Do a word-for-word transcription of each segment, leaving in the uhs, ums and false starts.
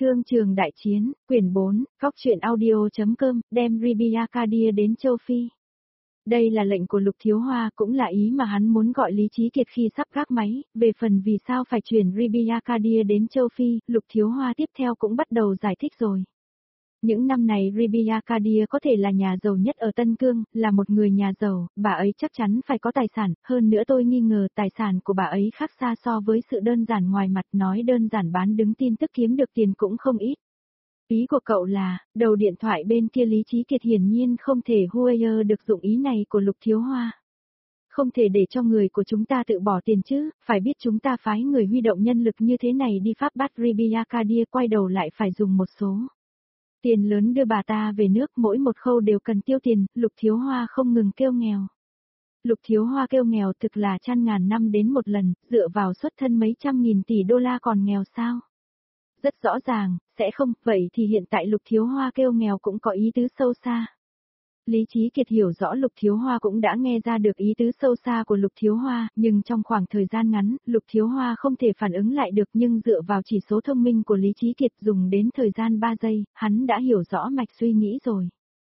Thương trường đại chiến, quyển bốn, góc truyện audio.com, đem Ribiacadia đến châu Phi. Đây là lệnh của Lục Thiếu Hoa, cũng là ý mà hắn muốn gọi Lý Chí Kiệt khi sắp gác máy, về phần vì sao phải chuyển Ribiacadia đến châu Phi, Lục Thiếu Hoa tiếp theo cũng bắt đầu giải thích rồi. Những năm này Ribiacadia có thể là nhà giàu nhất ở Tân Cương, là một người nhà giàu, bà ấy chắc chắn phải có tài sản, hơn nữa tôi nghi ngờ tài sản của bà ấy khác xa so với sự đơn giản ngoài mặt, nói đơn giản bán đứng tin tức kiếm được tiền cũng không ít. Ý của cậu là, đầu điện thoại bên kia Lý Chí Kiệt hiển nhiên không thể Huayer được dụng ý này của Lục Thiếu Hoa. Không thể để cho người của chúng ta tự bỏ tiền chứ, phải biết chúng ta phái người huy động nhân lực như thế này đi Pháp bắt Ribiacadia, quay đầu lại phải dùng một số tiền lớn đưa bà ta về nước, mỗi một khâu đều cần tiêu tiền. Lục Thiếu Hoa không ngừng kêu nghèo. Lục Thiếu Hoa kêu nghèo thực là trăm ngàn năm đến một lần, dựa vào xuất thân mấy trăm nghìn tỷ đô la còn nghèo sao? Rất rõ ràng, sẽ không, vậy thì hiện tại Lục Thiếu Hoa kêu nghèo cũng có ý tứ sâu xa. Lý Chí Kiệt hiểu rõ Lục Thiếu Hoa cũng đã nghe ra được ý tứ sâu xa của Lục Thiếu Hoa, nhưng trong khoảng thời gian ngắn, Lục Thiếu Hoa không thể phản ứng lại được, nhưng dựa vào chỉ số thông minh của Lý Chí Kiệt dùng đến thời gian ba giây, hắn đã hiểu rõ mạch suy nghĩ rồi.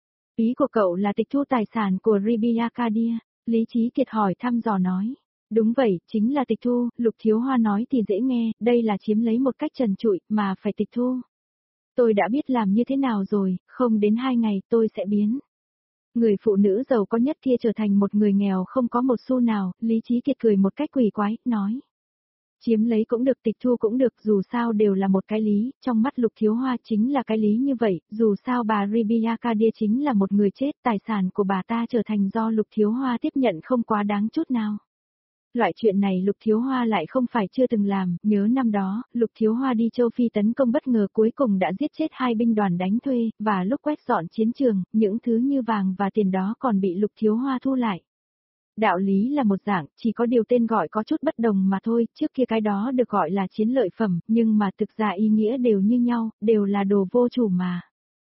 Ý của cậu là tịch thu tài sản của Ribiacadia, Lý Chí Kiệt hỏi thăm dò nói. Đúng vậy, chính là tịch thu, Lục Thiếu Hoa nói thì dễ nghe, đây là chiếm lấy một cách trần trụi, mà phải tịch thu. Tôi đã biết làm như thế nào rồi, không đến hai ngày tôi sẽ biến người phụ nữ giàu có nhất kia trở thành một người nghèo không có một xu nào. Lý Chí Kiệt cười một cách quỷ quái, nói. Chiếm lấy cũng được, tịch thu cũng được, dù sao đều là một cái lý, trong mắt Lục Thiếu Hoa chính là cái lý như vậy, dù sao bà Ribiacadia chính là một người chết, tài sản của bà ta trở thành do Lục Thiếu Hoa tiếp nhận không quá đáng chút nào. Loại chuyện này Lục Thiếu Hoa lại không phải chưa từng làm, nhớ năm đó, Lục Thiếu Hoa đi châu Phi tấn công bất ngờ cuối cùng đã giết chết hai binh đoàn đánh thuê, và lúc quét dọn chiến trường, những thứ như vàng và tiền đó còn bị Lục Thiếu Hoa thu lại. Đạo lý là một dạng, chỉ có điều tên gọi có chút bất đồng mà thôi, trước kia cái đó được gọi là chiến lợi phẩm, nhưng mà thực ra ý nghĩa đều như nhau, đều là đồ vô chủ mà.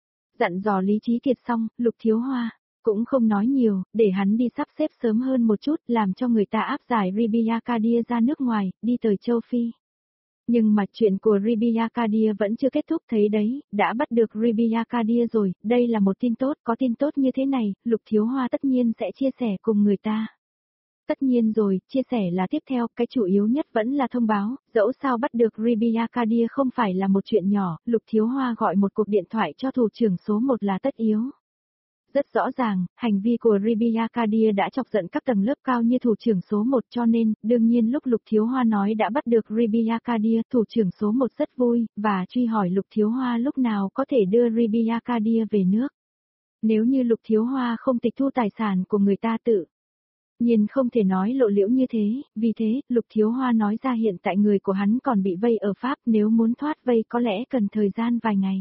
Dặn dò Lý Chí Kiệt xong, Lục Thiếu Hoa cũng không nói nhiều, để hắn đi sắp xếp sớm hơn một chút, làm cho người ta áp giải Ribiacadia ra nước ngoài, đi tới châu Phi. Nhưng mà chuyện của Ribiacadia vẫn chưa kết thúc, thấy đấy, đã bắt được Ribiacadia rồi, đây là một tin tốt, có tin tốt như thế này, Lục Thiếu Hoa tất nhiên sẽ chia sẻ cùng người ta. Tất nhiên rồi, chia sẻ là tiếp theo, cái chủ yếu nhất vẫn là thông báo, dẫu sao bắt được Ribiacadia không phải là một chuyện nhỏ, Lục Thiếu Hoa gọi một cuộc điện thoại cho thủ trưởng số một là tất yếu. Rất rõ ràng, hành vi của Ribiacadia đã chọc giận các tầng lớp cao như thủ trưởng số một, cho nên, đương nhiên lúc Lục Thiếu Hoa nói đã bắt được Ribiacadia, thủ trưởng số một rất vui, và truy hỏi Lục Thiếu Hoa lúc nào có thể đưa Ribiacadia về nước. Nếu như Lục Thiếu Hoa không tịch thu tài sản của người ta tự nhiên không thể nói lộ liễu như thế, vì thế, Lục Thiếu Hoa nói ra hiện tại người của hắn còn bị vây ở Pháp, nếu muốn thoát vây có lẽ cần thời gian vài ngày.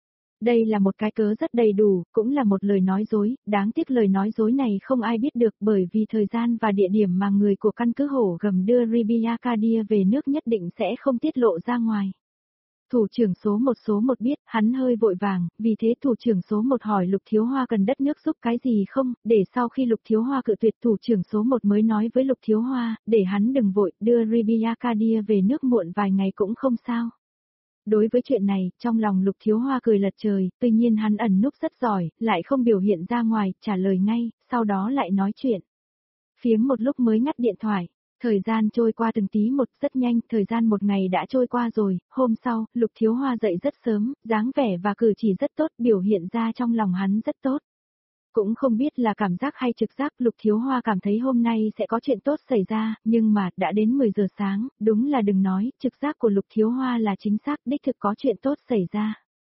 Đây là một cái cớ rất đầy đủ, cũng là một lời nói dối, đáng tiếc lời nói dối này không ai biết được bởi vì thời gian và địa điểm mà người của căn cứ Hổ Gầm đưa Ribiacadia về nước nhất định sẽ không tiết lộ ra ngoài. Thủ trưởng số một số một biết, hắn hơi vội vàng, vì thế thủ trưởng số một hỏi Lục Thiếu Hoa cần đất nước giúp cái gì không, để sau khi Lục Thiếu Hoa cự tuyệt thủ trưởng số một mới nói với Lục Thiếu Hoa, để hắn đừng vội, đưa Ribiacadia về nước muộn vài ngày cũng không sao. Đối với chuyện này, trong lòng Lục Thiếu Hoa cười lật trời, tuy nhiên hắn ẩn núp rất giỏi, lại không biểu hiện ra ngoài, trả lời ngay, sau đó lại nói chuyện. Phiếm một lúc mới ngắt điện thoại, thời gian trôi qua từng tí một, rất nhanh, thời gian một ngày đã trôi qua rồi, hôm sau, Lục Thiếu Hoa dậy rất sớm, dáng vẻ và cử chỉ rất tốt, biểu hiện ra trong lòng hắn rất tốt. Cũng không biết là cảm giác hay trực giác, Lục Thiếu Hoa cảm thấy hôm nay sẽ có chuyện tốt xảy ra, nhưng mà, đã đến mười giờ sáng, đúng là đừng nói, trực giác của Lục Thiếu Hoa là chính xác, đích thực có chuyện tốt xảy ra.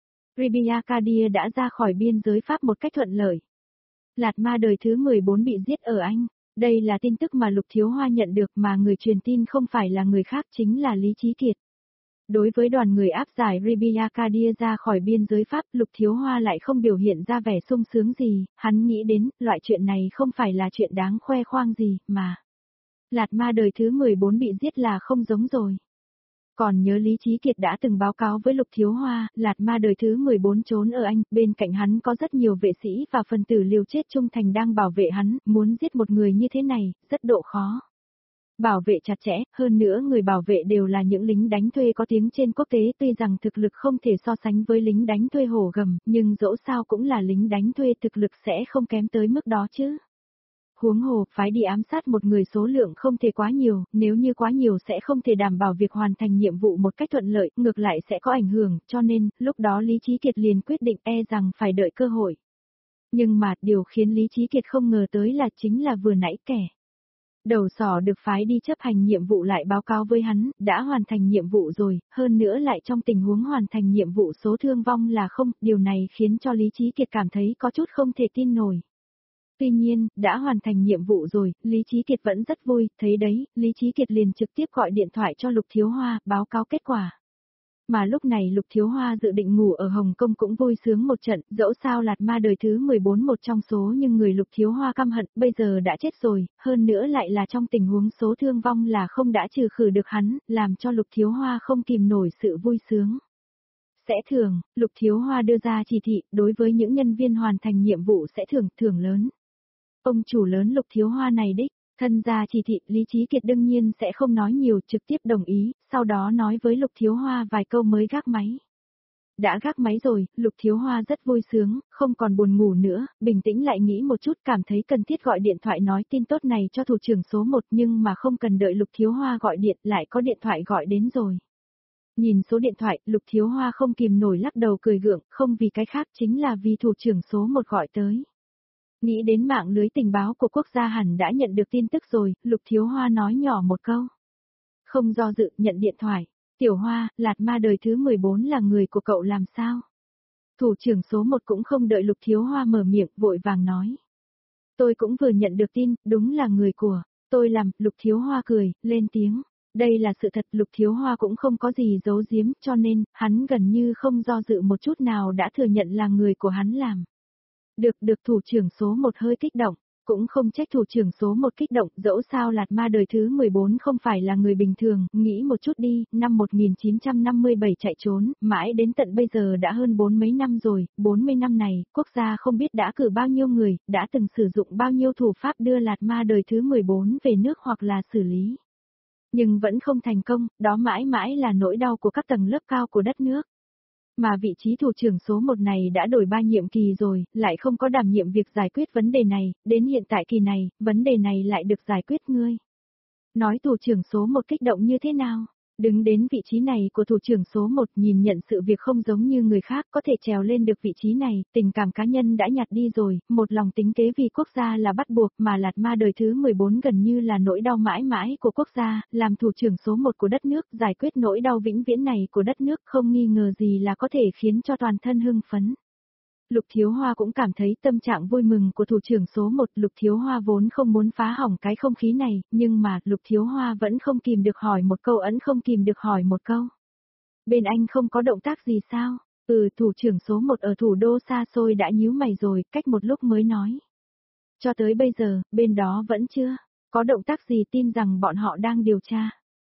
Ribiacadia đã ra khỏi biên giới Pháp một cách thuận lợi. Lạt Ma đời thứ mười bốn bị giết ở Anh. Đây là tin tức mà Lục Thiếu Hoa nhận được mà người truyền tin không phải là người khác chính là Lý Chí Kiệt. Đối với đoàn người áp giải Ribiacadia ra khỏi biên giới Pháp, Lục Thiếu Hoa lại không biểu hiện ra vẻ sung sướng gì, hắn nghĩ đến, loại chuyện này không phải là chuyện đáng khoe khoang gì, mà. Lạt Ma đời thứ mười bốn bị giết là không giống rồi. Còn nhớ Lý Chí Kiệt đã từng báo cáo với Lục Thiếu Hoa, Lạt Ma đời thứ mười bốn trốn ở Anh, bên cạnh hắn có rất nhiều vệ sĩ và phần tử liều chết trung thành đang bảo vệ hắn, muốn giết một người như thế này, rất độ khó. Bảo vệ chặt chẽ, hơn nữa người bảo vệ đều là những lính đánh thuê có tiếng trên quốc tế, tuy rằng thực lực không thể so sánh với lính đánh thuê hổ gầm, nhưng dẫu sao cũng là lính đánh thuê, thực lực sẽ không kém tới mức đó chứ. Huống hồ, phái đi ám sát một người số lượng không thể quá nhiều, nếu như quá nhiều sẽ không thể đảm bảo việc hoàn thành nhiệm vụ một cách thuận lợi, ngược lại sẽ có ảnh hưởng, cho nên, lúc đó Lý Chí Kiệt liền quyết định e rằng phải đợi cơ hội. Nhưng mà, điều khiến Lý Chí Kiệt không ngờ tới là chính là vừa nãy kẻ đầu sỏ được phái đi chấp hành nhiệm vụ lại báo cáo với hắn, đã hoàn thành nhiệm vụ rồi, hơn nữa lại trong tình huống hoàn thành nhiệm vụ số thương vong là không, điều này khiến cho Lý Chí Kiệt cảm thấy có chút không thể tin nổi. Tuy nhiên, đã hoàn thành nhiệm vụ rồi, Lý Chí Kiệt vẫn rất vui, thấy đấy, Lý Chí Kiệt liền trực tiếp gọi điện thoại cho Lục Thiếu Hoa, báo cáo kết quả. Mà lúc này Lục Thiếu Hoa dự định ngủ ở Hồng Kông cũng vui sướng một trận, dẫu sao Lạt Ma đời thứ mười bốn một trong số nhưng người Lục Thiếu Hoa căm hận, bây giờ đã chết rồi, hơn nữa lại là trong tình huống số thương vong là không đã trừ khử được hắn, làm cho Lục Thiếu Hoa không kìm nổi sự vui sướng. Sẽ thưởng, Lục Thiếu Hoa đưa ra chỉ thị, đối với những nhân viên hoàn thành nhiệm vụ sẽ thưởng, thưởng lớn. Ông chủ lớn Lục Thiếu Hoa này đích, thân ra chỉ thị, Lý Chí Kiệt đương nhiên sẽ không nói nhiều, trực tiếp đồng ý, sau đó nói với Lục Thiếu Hoa vài câu mới gác máy. Đã gác máy rồi, Lục Thiếu Hoa rất vui sướng, không còn buồn ngủ nữa, bình tĩnh lại nghĩ một chút, cảm thấy cần thiết gọi điện thoại nói tin tốt này cho thủ trưởng số một, nhưng mà không cần đợi Lục Thiếu Hoa gọi điện, lại có điện thoại gọi đến rồi. Nhìn số điện thoại, Lục Thiếu Hoa không kìm nổi lắc đầu cười gượng, không vì cái khác, chính là vì thủ trưởng số một gọi tới. Nghĩ đến mạng lưới tình báo của quốc gia hẳn đã nhận được tin tức rồi, Lục Thiếu Hoa nói nhỏ một câu. Không do dự, nhận điện thoại. Tiểu Hoa, Lạt Ma đời thứ mười bốn là người của cậu làm sao? Thủ trưởng số một cũng không đợi Lục Thiếu Hoa mở miệng, vội vàng nói. Tôi cũng vừa nhận được tin, đúng là người của tôi làm, Lục Thiếu Hoa cười, lên tiếng. Đây là sự thật, Lục Thiếu Hoa cũng không có gì giấu giếm, cho nên, hắn gần như không do dự một chút nào đã thừa nhận là người của hắn làm. Được, được thủ trưởng số một hơi kích động, cũng không trách thủ trưởng số một kích động, dẫu sao Lạt Ma đời thứ mười bốn không phải là người bình thường, nghĩ một chút đi, năm một nghìn chín trăm năm mươi bảy chạy trốn, mãi đến tận bây giờ đã hơn bốn mấy năm rồi, bốn mươi năm này, quốc gia không biết đã cử bao nhiêu người, đã từng sử dụng bao nhiêu thủ pháp đưa Lạt Ma đời thứ mười bốn về nước hoặc là xử lý. Nhưng vẫn không thành công, đó mãi mãi là nỗi đau của các tầng lớp cao của đất nước. Mà vị trí thủ trưởng số một này đã đổi ba nhiệm kỳ rồi, lại không có đảm nhiệm việc giải quyết vấn đề này, đến hiện tại kỳ này, vấn đề này lại được giải quyết ngươi. Nói thủ trưởng số một kích động như thế nào? Đứng đến vị trí này của thủ trưởng số một nhìn nhận sự việc không giống như người khác có thể trèo lên được vị trí này, tình cảm cá nhân đã nhạt đi rồi, một lòng tính kế vì quốc gia là bắt buộc mà Lạt Ma đời thứ mười bốn gần như là nỗi đau mãi mãi của quốc gia, làm thủ trưởng số một của đất nước giải quyết nỗi đau vĩnh viễn này của đất nước không nghi ngờ gì là có thể khiến cho toàn thân hưng phấn. Lục Thiếu Hoa cũng cảm thấy tâm trạng vui mừng của thủ trưởng số một, Lục Thiếu Hoa vốn không muốn phá hỏng cái không khí này, nhưng mà Lục Thiếu Hoa vẫn không kìm được hỏi một câu ẩn không kìm được hỏi một câu. Bên anh không có động tác gì sao? Ừ, thủ trưởng số một ở thủ đô xa xôi đã nhíu mày rồi, cách một lúc mới nói. Cho tới bây giờ, bên đó vẫn chưa có động tác gì, tin rằng bọn họ đang điều tra.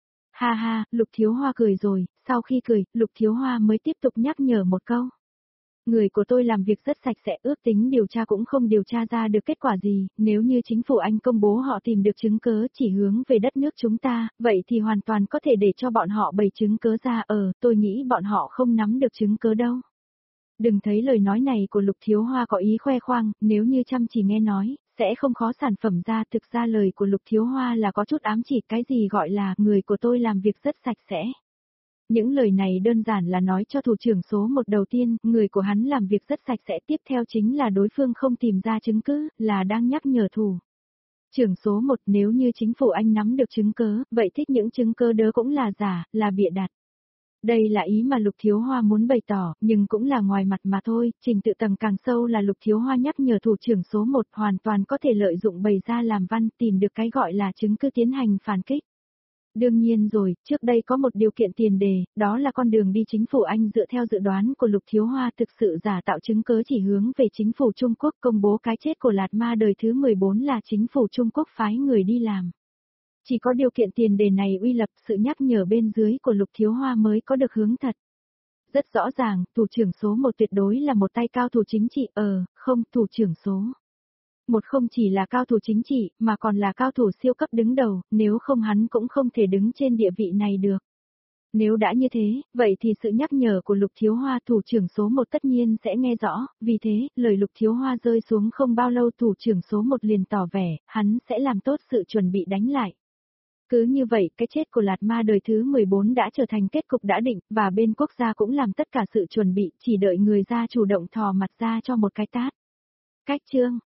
Ha ha, Lục Thiếu Hoa cười rồi, sau khi cười, Lục Thiếu Hoa mới tiếp tục nhắc nhở một câu. Người của tôi làm việc rất sạch sẽ, ước tính điều tra cũng không điều tra ra được kết quả gì, nếu như chính phủ Anh công bố họ tìm được chứng cớ chỉ hướng về đất nước chúng ta, vậy thì hoàn toàn có thể để cho bọn họ bày chứng cớ ra, ờ, tôi nghĩ bọn họ không nắm được chứng cớ đâu. Đừng thấy lời nói này của Lục Thiếu Hoa có ý khoe khoang, nếu như chăm chỉ nghe nói, sẽ không khó sản phẩm ra, thực ra lời của Lục Thiếu Hoa là có chút ám chỉ cái gì gọi là người của tôi làm việc rất sạch sẽ. Những lời này đơn giản là nói cho thủ trưởng số một đầu tiên, người của hắn làm việc rất sạch sẽ, tiếp theo chính là đối phương không tìm ra chứng cứ, là đang nhắc nhở thủ trưởng số một, nếu như chính phủ Anh nắm được chứng cớ, vậy thích những chứng cớ đó cũng là giả, là bịa đặt. Đây là ý mà Lục Thiếu Hoa muốn bày tỏ, nhưng cũng là ngoài mặt mà thôi, trình tự tầng càng sâu là Lục Thiếu Hoa nhắc nhở thủ trưởng số một hoàn toàn có thể lợi dụng bày ra làm văn, tìm được cái gọi là chứng cứ tiến hành phản kích. Đương nhiên rồi, trước đây có một điều kiện tiền đề, đó là con đường đi chính phủ Anh dựa theo dự đoán của Lục Thiếu Hoa thực sự giả tạo chứng cớ chỉ hướng về chính phủ Trung Quốc, công bố cái chết của Lạt Ma đời thứ mười bốn là chính phủ Trung Quốc phái người đi làm. Chỉ có điều kiện tiền đề này uy lập, sự nhắc nhở bên dưới của Lục Thiếu Hoa mới có được hướng thật. Rất rõ ràng, thủ trưởng số một tuyệt đối là một tay cao thủ chính trị, ờ, không, thủ trưởng số một không chỉ là cao thủ chính trị, mà còn là cao thủ siêu cấp đứng đầu, nếu không hắn cũng không thể đứng trên địa vị này được. Nếu đã như thế, vậy thì sự nhắc nhở của Lục Thiếu Hoa thủ trưởng số một tất nhiên sẽ nghe rõ, vì thế, lời Lục Thiếu Hoa rơi xuống không bao lâu thủ trưởng số một liền tỏ vẻ, hắn sẽ làm tốt sự chuẩn bị đánh lại. Cứ như vậy, cái chết của Lạt Ma đời thứ mười bốn đã trở thành kết cục đã định, và bên quốc gia cũng làm tất cả sự chuẩn bị, chỉ đợi người ra chủ động thò mặt ra cho một cái tát. Cách chương